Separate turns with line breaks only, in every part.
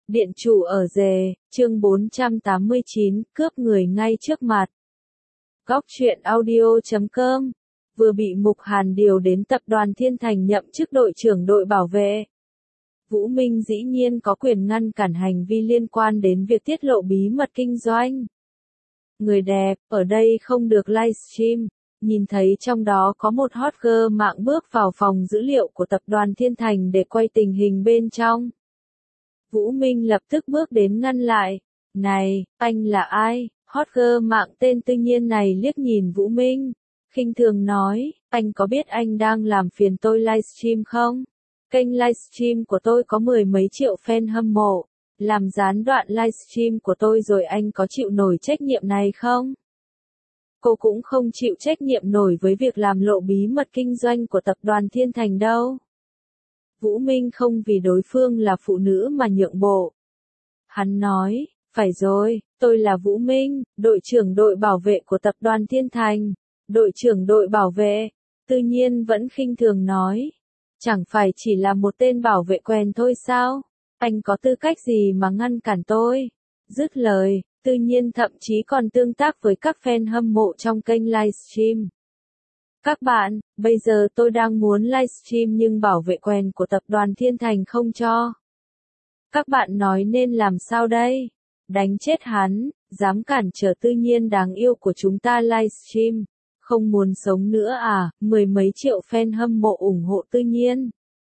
Điện chủ ở rề, chương 489, cướp người ngay trước mặt. Góc truyện audio.com vừa bị Mục Hàn điều đến tập đoàn Thiên Thành nhậm chức đội trưởng đội bảo vệ. Vũ Minh dĩ nhiên có quyền ngăn cản hành vi liên quan đến việc tiết lộ bí mật kinh doanh. Người đẹp, ở đây không được livestream. Nhìn thấy trong đó có một hot girl mạng bước vào phòng dữ liệu của tập đoàn Thiên Thành để quay tình hình bên trong. Vũ Minh lập tức bước đến ngăn lại. Này, anh là ai? Hot girl mạng tên Tư Nhiên này liếc nhìn Vũ Minh, khinh thường nói, anh có biết anh đang làm phiền tôi livestream không? Kênh livestream của tôi có mười mấy triệu fan hâm mộ. Làm gián đoạn livestream của tôi rồi anh có chịu nổi trách nhiệm này không? Cô cũng không chịu trách nhiệm nổi với việc làm lộ bí mật kinh doanh của tập đoàn Thiên Thành đâu. Vũ Minh không vì đối phương là phụ nữ mà nhượng bộ. Hắn nói, phải rồi, tôi là Vũ Minh, đội trưởng đội bảo vệ của tập đoàn Thiên Thành. Đội trưởng đội bảo vệ, Tự nhiên vẫn khinh thường nói. Chẳng phải chỉ là một tên bảo vệ quèn thôi sao? Anh có tư cách gì mà ngăn cản tôi? Dứt lời, Tự nhiên thậm chí còn tương tác với các fan hâm mộ trong kênh livestream. Các bạn, bây giờ tôi đang muốn livestream nhưng bảo vệ quèn của tập đoàn Thiên Thành không cho. Các bạn nói nên làm sao đây? Đánh chết hắn, dám cản trở Tự nhiên đáng yêu của chúng ta livestream. Không muốn sống nữa à? Mười mấy triệu fan hâm mộ ủng hộ Tự nhiên.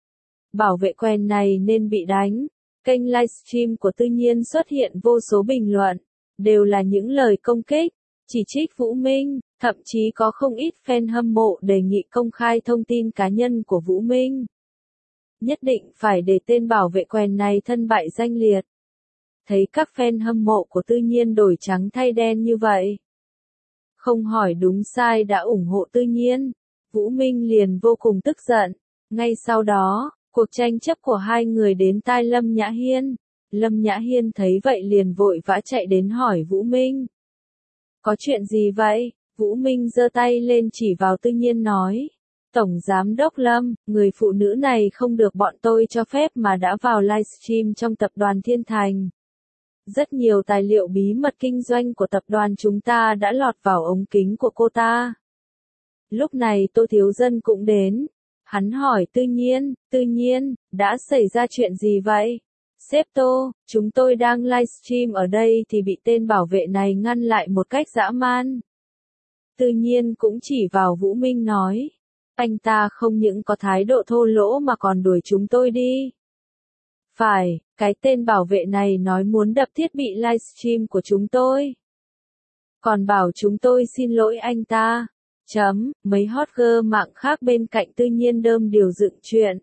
Bảo vệ quèn này nên bị đánh. Kênh livestream của Tự nhiên xuất hiện vô số bình luận, đều là những lời công kích, chỉ trích Vũ Minh, thậm chí có không ít fan hâm mộ đề nghị công khai thông tin cá nhân của Vũ Minh. Nhất định phải để tên bảo vệ quèn này thân bại danh liệt. Thấy các fan hâm mộ của Tự nhiên đổi trắng thay đen như vậy, không hỏi đúng sai đã ủng hộ Tự nhiên, Vũ Minh liền vô cùng tức giận. Ngay sau đó, cuộc tranh chấp của hai người đến tai Lâm Nhã Hiên. Lâm Nhã Hiên thấy vậy liền vội vã chạy đến hỏi Vũ Minh. Có chuyện gì vậy? Vũ Minh giơ tay lên chỉ vào Tự nhiên nói. Tổng Giám đốc Lâm, người phụ nữ này không được bọn tôi cho phép mà đã vào livestream trong tập đoàn Thiên Thành. Rất nhiều tài liệu bí mật kinh doanh của tập đoàn chúng ta đã lọt vào ống kính của cô ta. Lúc này Tô Thiếu Dân cũng đến. Hắn hỏi Tự nhiên, đã xảy ra chuyện gì vậy? Sếp Tô, chúng tôi đang livestream ở đây thì bị tên bảo vệ này ngăn lại một cách dã man. Tự nhiên cũng chỉ vào Vũ Minh nói. Anh ta không những có thái độ thô lỗ mà còn đuổi chúng tôi đi. Phải, cái tên bảo vệ này nói muốn đập thiết bị livestream của chúng tôi. Còn bảo chúng tôi xin lỗi anh ta. Mấy hot girl mạng khác bên cạnh Tự nhiên đơm điều dựng chuyện.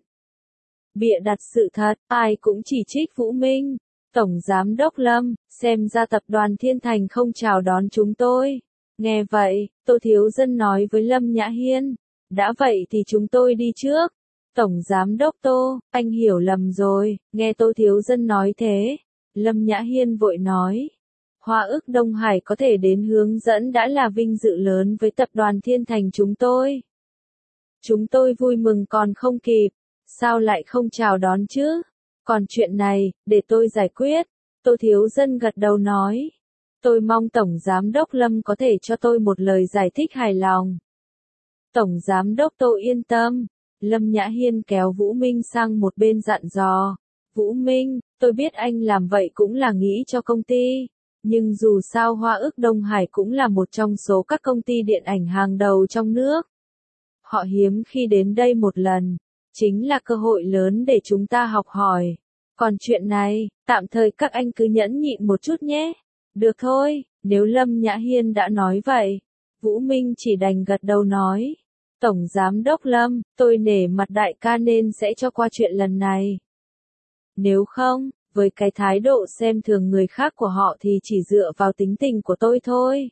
Bịa đặt sự thật, ai cũng chỉ trích Vũ Minh. Tổng Giám đốc Lâm, xem ra tập đoàn Thiên Thành không chào đón chúng tôi. Nghe vậy, Tô Thiếu Dân nói với Lâm Nhã Hiên. Đã vậy thì chúng tôi đi trước. Tổng Giám đốc Tô, anh hiểu lầm rồi. Nghe Tô Thiếu Dân nói thế, Lâm Nhã Hiên vội nói. Hoa ức Đông Hải có thể đến hướng dẫn đã là vinh dự lớn với tập đoàn Thiên Thành chúng tôi. Chúng tôi vui mừng còn không kịp. Sao lại không chào đón chứ? Còn chuyện này, để tôi giải quyết. Tô Thiếu Dân gật đầu nói. Tôi mong Tổng Giám đốc Lâm có thể cho tôi một lời giải thích hài lòng. Tổng Giám đốc Tô yên tâm. Lâm Nhã Hiên kéo Vũ Minh sang một bên dặn dò. Vũ Minh, tôi biết anh làm vậy cũng là nghĩ cho công ty. Nhưng dù sao Hoa ức Đông Hải cũng là một trong số các công ty điện ảnh hàng đầu trong nước. Họ hiếm khi đến đây một lần. Chính là cơ hội lớn để chúng ta học hỏi. Còn chuyện này, tạm thời các anh cứ nhẫn nhịn một chút nhé. Được thôi, nếu Lâm Nhã Hiên đã nói vậy. Vũ Minh chỉ đành gật đầu nói. Tổng Giám đốc Lâm, tôi nể mặt đại ca nên sẽ cho qua chuyện lần này. Nếu không, với cái thái độ xem thường người khác của họ thì chỉ dựa vào tính tình của tôi thôi.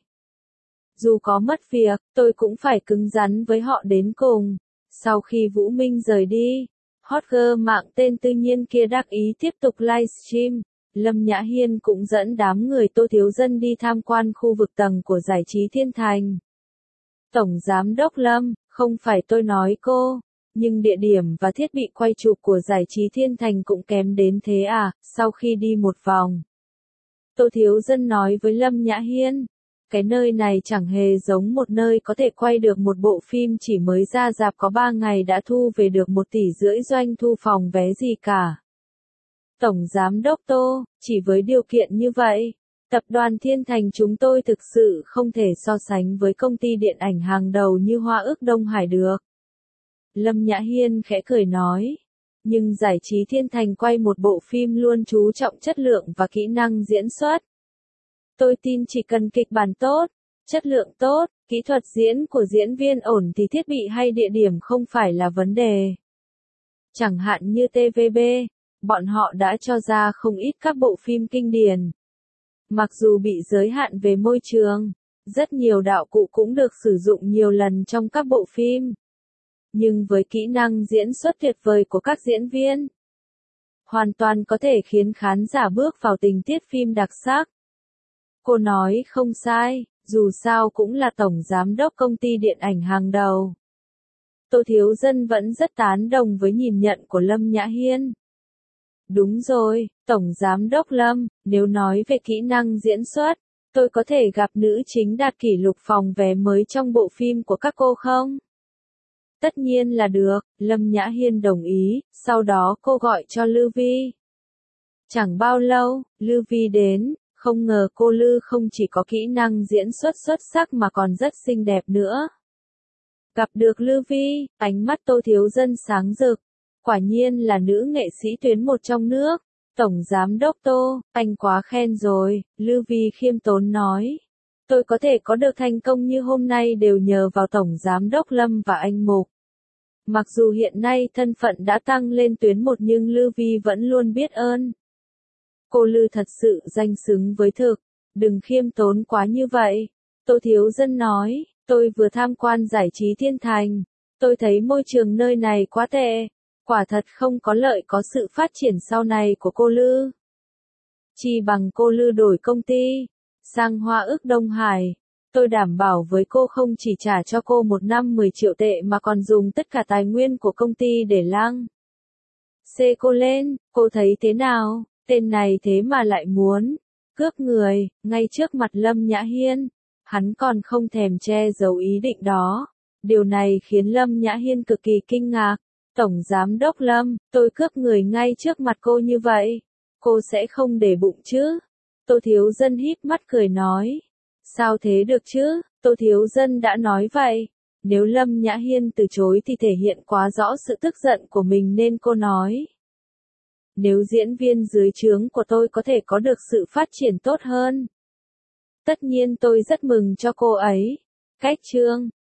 Dù có mất việc, tôi cũng phải cứng rắn với họ đến cùng. Sau khi Vũ Minh rời đi, hot girl mạng tên Tự nhiên kia đắc ý tiếp tục livestream. Lâm Nhã Hiên cũng dẫn đám người Tô Thiếu Dân đi tham quan khu vực tầng của giải trí Thiên Thành. Tổng Giám đốc Lâm, không phải tôi nói cô, Nhưng địa điểm và thiết bị quay chụp của Giải trí Thiên Thành cũng kém đến thế à? Sau khi đi một vòng, Tô Thiếu Dân nói với Lâm Nhã Hiên, cái nơi này chẳng hề giống một nơi có thể quay được một bộ phim chỉ mới ra rạp có 3 ngày đã thu về được 1,5 tỷ doanh thu phòng vé gì cả. Tổng Giám đốc Tô, chỉ với điều kiện như vậy, Tập đoàn Thiên Thành chúng tôi thực sự không thể so sánh với công ty điện ảnh hàng đầu như Hoa ước Đông Hải được. Lâm Nhã Hiên khẽ cười nói, nhưng Giải trí Thiên Thành quay một bộ phim luôn chú trọng chất lượng và kỹ năng diễn xuất. Tôi tin chỉ cần kịch bản tốt, chất lượng tốt, kỹ thuật diễn của diễn viên ổn thì thiết bị hay địa điểm không phải là vấn đề. Chẳng hạn như TVB, bọn họ đã cho ra không ít các bộ phim kinh điển. Mặc dù bị giới hạn về môi trường, rất nhiều đạo cụ cũng được sử dụng nhiều lần trong các bộ phim. Nhưng với kỹ năng diễn xuất tuyệt vời của các diễn viên, hoàn toàn có thể khiến khán giả bước vào tình tiết phim đặc sắc. Cô nói không sai, dù sao cũng là tổng giám đốc công ty điện ảnh hàng đầu. Tô Thiếu Dân vẫn rất tán đồng với nhìn nhận của Lâm Nhã Hiên. Đúng rồi, Tổng Giám đốc Lâm, nếu nói về kỹ năng diễn xuất, tôi có thể gặp nữ chính đạt kỷ lục phòng vé mới trong bộ phim của các cô không? Tất nhiên là được, Lâm Nhã Hiên đồng ý, sau đó cô gọi cho Lư Vi. Chẳng bao lâu, Lư Vi đến, không ngờ cô Lư không chỉ có kỹ năng diễn xuất xuất sắc mà còn rất xinh đẹp nữa. Gặp được Lư Vi, ánh mắt Tô Thiếu Dân sáng rực. Quả nhiên là nữ nghệ sĩ tuyến một trong nước. Tổng Giám đốc Tô, anh quá khen rồi, Lư Vi khiêm tốn nói. Tôi có thể có được thành công như hôm nay đều nhờ vào Tổng Giám đốc Lâm và anh Mục. Mặc dù hiện nay thân phận đã tăng lên tuyến một nhưng Lư Vi vẫn luôn biết ơn. Cô Lư thật sự danh xứng với thực, đừng khiêm tốn quá như vậy. Tô Thiếu Dân nói, tôi vừa tham quan Giải trí Thiên Thành, tôi thấy môi trường nơi này quá tệ. Quả thật không có lợi có sự phát triển sau này của cô Lư. Chỉ bằng cô Lư đổi công ty, sang Hoa ước Đông Hải, tôi đảm bảo với cô không chỉ trả cho cô một năm 10 triệu tệ mà còn dùng tất cả tài nguyên của công ty để lăng xê cô lên, cô thấy thế nào, tên này thế mà lại muốn cướp người, ngay trước mặt Lâm Nhã Hiên, hắn còn không thèm che giấu ý định đó. Điều này khiến Lâm Nhã Hiên cực kỳ kinh ngạc. Tổng Giám đốc Lâm, tôi cướp người ngay trước mặt cô như vậy, cô sẽ không để bụng chứ? Tô Thiếu Dân híp mắt cười nói. Sao thế được chứ? Tô Thiếu Dân đã nói vậy. Nếu Lâm Nhã Hiên từ chối thì thể hiện quá rõ sự tức giận của mình nên cô nói. Nếu diễn viên dưới trướng của tôi có thể có được sự phát triển tốt hơn, tất nhiên tôi rất mừng cho cô ấy. Cách chương